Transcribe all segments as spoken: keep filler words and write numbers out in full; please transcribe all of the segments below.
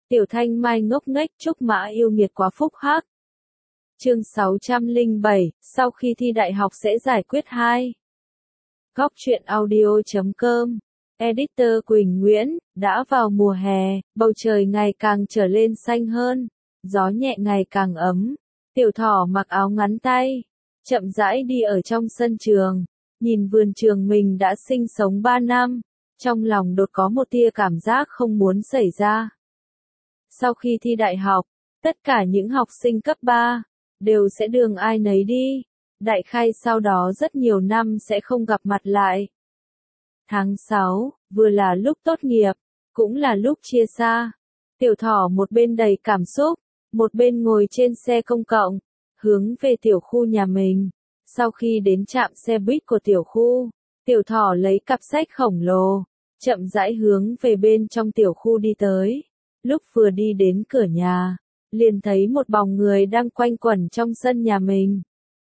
Tiểu Thanh Mai ngốc nghếch chúc Mã yêu nghiệt quá phúc hắc. Chương sáu trăm lẻ bảy, sau khi thi đại học sẽ giải quyết hai. Góc truyện audio chấm com. Editor Quỳnh Nguyễn, đã vào mùa hè, bầu trời ngày càng trở lên xanh hơn, gió nhẹ ngày càng ấm. Tiểu Thỏ mặc áo ngắn tay, chậm rãi đi ở trong sân trường, nhìn vườn trường mình đã sinh sống ba năm, trong lòng đột có một tia cảm giác không muốn xảy ra. Sau khi thi đại học, tất cả những học sinh cấp ba đều sẽ đường ai nấy đi, đại khai sau đó rất nhiều năm sẽ không gặp mặt lại. Tháng sáu, vừa là lúc tốt nghiệp, cũng là lúc chia xa. Tiểu Thỏ một bên đầy cảm xúc, một bên ngồi trên xe công cộng, hướng về tiểu khu nhà mình. Sau khi đến trạm xe buýt của tiểu khu, Tiểu Thỏ lấy cặp sách khổng lồ, chậm rãi hướng về bên trong tiểu khu đi tới. Lúc vừa đi đến cửa nhà, liền thấy một bóng người đang quanh quẩn trong sân nhà mình.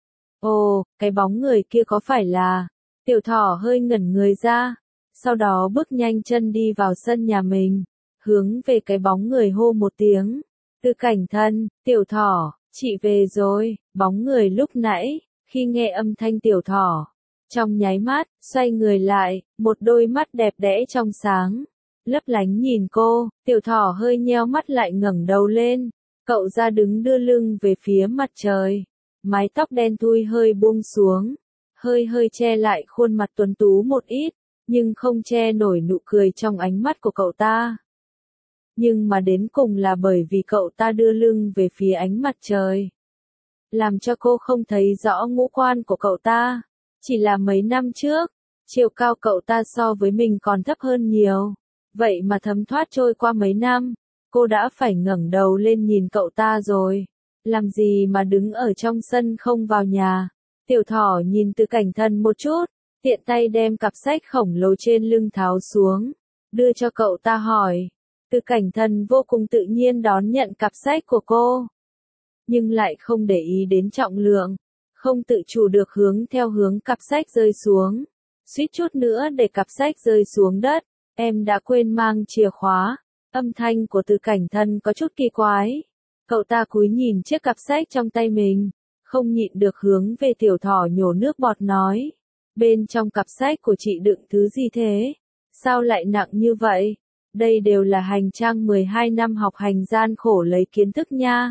Ồ, cái bóng người kia có phải là... Tiểu Thỏ hơi ngẩn người ra, sau đó bước nhanh chân đi vào sân nhà mình, hướng về cái bóng người hô một tiếng. Từ Cảnh Thân, Tiểu Thỏ, chị về rồi. Bóng người lúc nãy, khi nghe âm thanh Tiểu Thỏ, trong nháy mắt, xoay người lại, một đôi mắt đẹp đẽ trong sáng, lấp lánh nhìn cô. Tiểu Thỏ hơi nheo mắt lại ngẩng đầu lên, cậu ra đứng đưa lưng về phía mặt trời, mái tóc đen thui hơi buông xuống, hơi hơi che lại khuôn mặt tuấn tú một ít, nhưng không che nổi nụ cười trong ánh mắt của cậu ta. Nhưng mà đến cùng là bởi vì cậu ta đưa lưng về phía ánh mặt trời, làm cho cô không thấy rõ ngũ quan của cậu ta. Chỉ là mấy năm trước, chiều cao cậu ta so với mình còn thấp hơn nhiều, vậy mà thấm thoát trôi qua mấy năm, cô đã phải ngẩng đầu lên nhìn cậu ta rồi. Làm gì mà đứng ở trong sân không vào nhà? Tiểu Thỏ nhìn Từ Cảnh Thân một chút, tiện tay đem cặp sách khổng lồ trên lưng tháo xuống, đưa cho cậu ta hỏi. Từ Cảnh Thân vô cùng tự nhiên đón nhận cặp sách của cô, nhưng lại không để ý đến trọng lượng, không tự chủ được hướng theo hướng cặp sách rơi xuống, suýt chút nữa để cặp sách rơi xuống đất. Em đã quên mang chìa khóa. Âm thanh của Từ Cảnh Thân có chút kỳ quái. Cậu ta cúi nhìn chiếc cặp sách trong tay mình, không nhịn được hướng về Tiểu Thỏ nhổ nước bọt nói. Bên trong cặp sách của chị đựng thứ gì thế? Sao lại nặng như vậy? Đây đều là hành trang mười hai năm học hành gian khổ lấy kiến thức nha.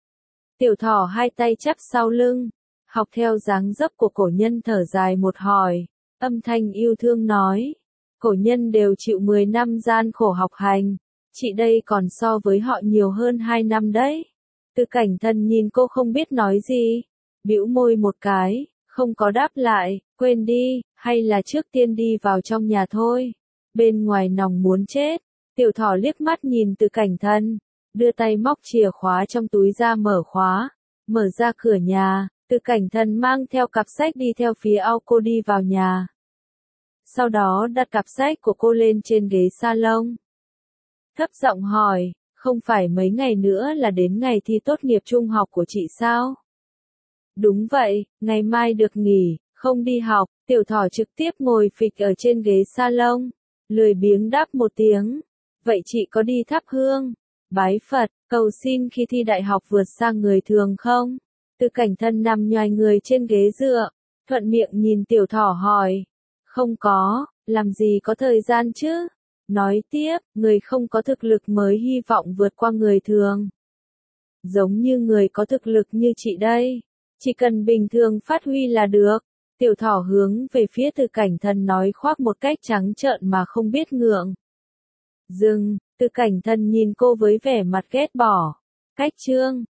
Tiểu Thỏ hai tay chắp sau lưng, học theo dáng dấp của cổ nhân thở dài một hồi, âm thanh yêu thương nói. Cổ nhân đều chịu mười năm gian khổ học hành, chị đây còn so với họ nhiều hơn hai năm đấy. Từ Cảnh Thân nhìn cô không biết nói gì, bĩu môi một cái, không có đáp lại. Quên đi, hay là trước tiên đi vào trong nhà thôi. Bên ngoài nóng muốn chết. Tiểu Thỏ liếc mắt nhìn Từ Cảnh Thân, đưa tay móc chìa khóa trong túi ra mở khóa, mở ra cửa nhà. Từ Cảnh Thân mang theo cặp sách đi theo phía ao cô đi vào nhà. Sau đó đặt cặp sách của cô lên trên ghế salon. Thấp giọng hỏi, không phải mấy ngày nữa là đến ngày thi tốt nghiệp trung học của chị sao? Đúng vậy, ngày mai được nghỉ, không đi học. Tiểu Thỏ trực tiếp ngồi phịch ở trên ghế salon, lười biếng đáp một tiếng. Vậy chị có đi thắp hương, bái Phật, cầu xin khi thi đại học vượt sang người thường không? Từ Cảnh Thân nằm nhoài người trên ghế dựa, thuận miệng nhìn Tiểu Thỏ hỏi. Không có, làm gì có thời gian chứ? Nói tiếp, người không có thực lực mới hy vọng vượt qua người thường. Giống như người có thực lực như chị đây, chỉ cần bình thường phát huy là được. Tiểu Thỏ hướng về phía Từ Cảnh Thân nói khoác một cách trắng trợn mà không biết ngượng. Dừng, Từ Cảnh Thân nhìn cô với vẻ mặt ghét bỏ. Cách chương.